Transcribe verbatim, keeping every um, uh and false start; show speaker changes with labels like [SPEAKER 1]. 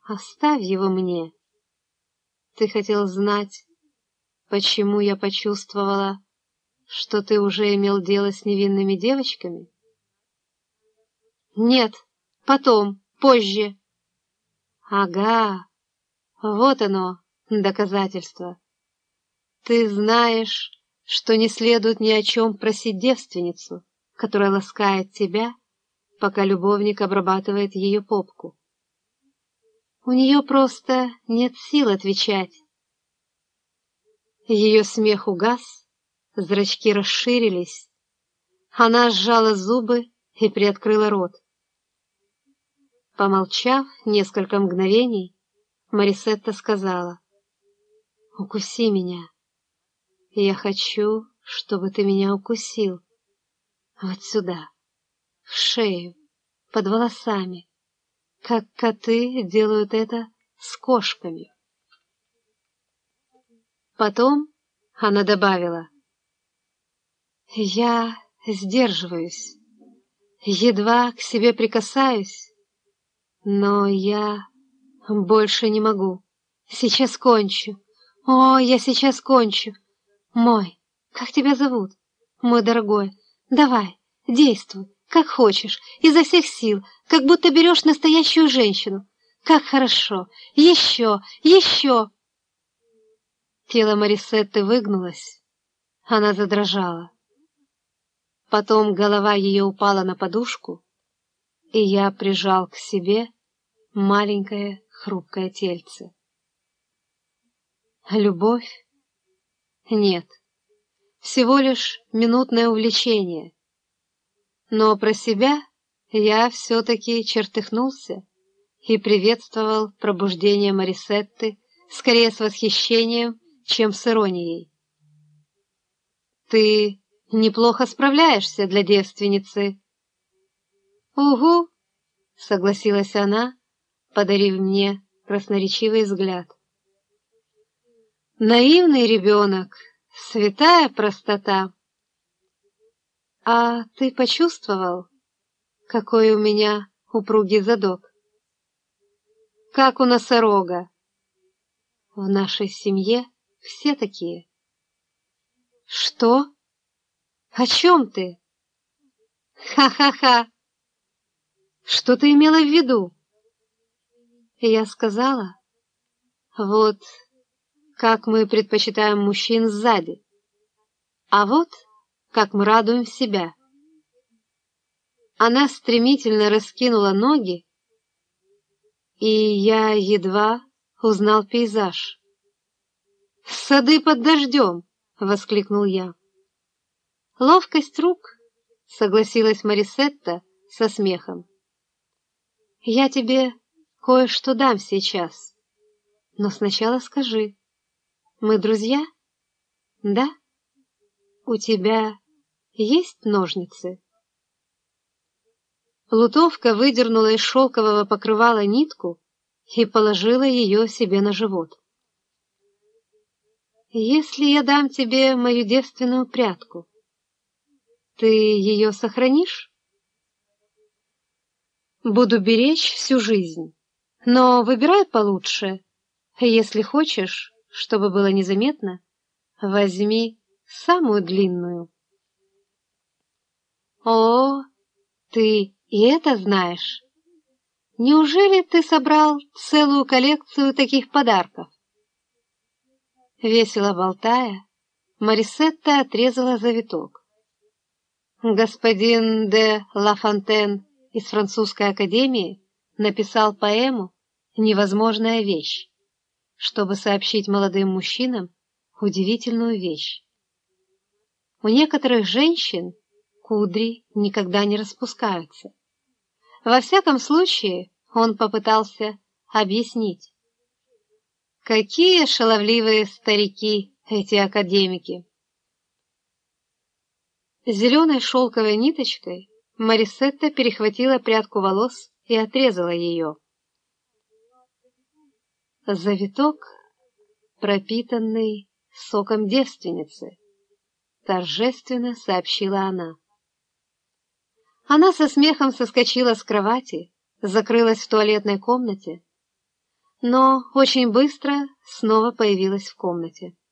[SPEAKER 1] Оставь его мне. Ты хотел знать, почему я почувствовала, что ты уже имел дело с невинными девочками? Нет, потом, позже. Ага, вот оно, доказательство. Ты знаешь, что не следует ни о чем просить девственницу, которая ласкает тебя, пока любовник обрабатывает ее попку. У нее просто нет сил отвечать. Ее смех угас, зрачки расширились, она сжала зубы и приоткрыла рот. Помолчав несколько мгновений, Марисетта сказала: «Укуси меня. Я хочу, чтобы ты меня укусил. Вот сюда, в шею, под волосами, как коты делают это с кошками». Потом она добавила: «Я сдерживаюсь, едва к себе прикасаюсь, но я больше не могу. Сейчас кончу. О, я сейчас кончу. Мой, как тебя зовут? Мой дорогой, давай, действуй, как хочешь, изо всех сил, как будто берешь настоящую женщину. Как хорошо! Еще, еще!» Тело Марисетты выгнулось, она задрожала. Потом голова ее упала на подушку, и я прижал к себе маленькое хрупкое тельце. Любовь? Нет, всего лишь минутное увлечение. Но про себя я все-таки чертыхнулся и приветствовал пробуждение Марисетты скорее с восхищением, чем с иронией. «Ты неплохо справляешься для девственницы». «Угу», — согласилась она, подарив мне красноречивый взгляд. «Наивный ребенок, святая простота. А ты почувствовал, какой у меня упругий задок? Как у носорога. В нашей семье все такие». «Что? О чем ты?» «Ха-ха-ха! Что ты имела в виду?» Я сказала: «Вот как мы предпочитаем мужчин сзади, а вот как мы радуем себя». Она стремительно раскинула ноги, и я едва узнал пейзаж. «Сады под дождем!» — воскликнул я. «Ловкость рук», — согласилась Марисетта со смехом. «Я тебе кое-что дам сейчас, но сначала скажи, мы друзья? Да? У тебя есть ножницы?» Плутовка выдернула из шелкового покрывала нитку и положила ее себе на живот. «Если я дам тебе мою девственную прядку, ты ее сохранишь?» «Буду беречь всю жизнь, но выбирай получше. Если хочешь, чтобы было незаметно, возьми самую длинную». «О, ты и это знаешь? Неужели ты собрал целую коллекцию таких подарков?» Весело болтая, Марисетта отрезала завиток. Господин де Ла Фонтен из французской академии написал поэму «Невозможная вещь», чтобы сообщить молодым мужчинам удивительную вещь. У некоторых женщин кудри никогда не распускаются. Во всяком случае, он попытался объяснить. Какие шаловливые старики эти академики! Зеленой шелковой ниточкой Марисетта перехватила прядку волос и отрезала ее. «Завиток, пропитанный соком девственницы», — торжественно сообщила она. Она со смехом соскочила с кровати, закрылась в туалетной комнате, но очень быстро снова появилась в комнате.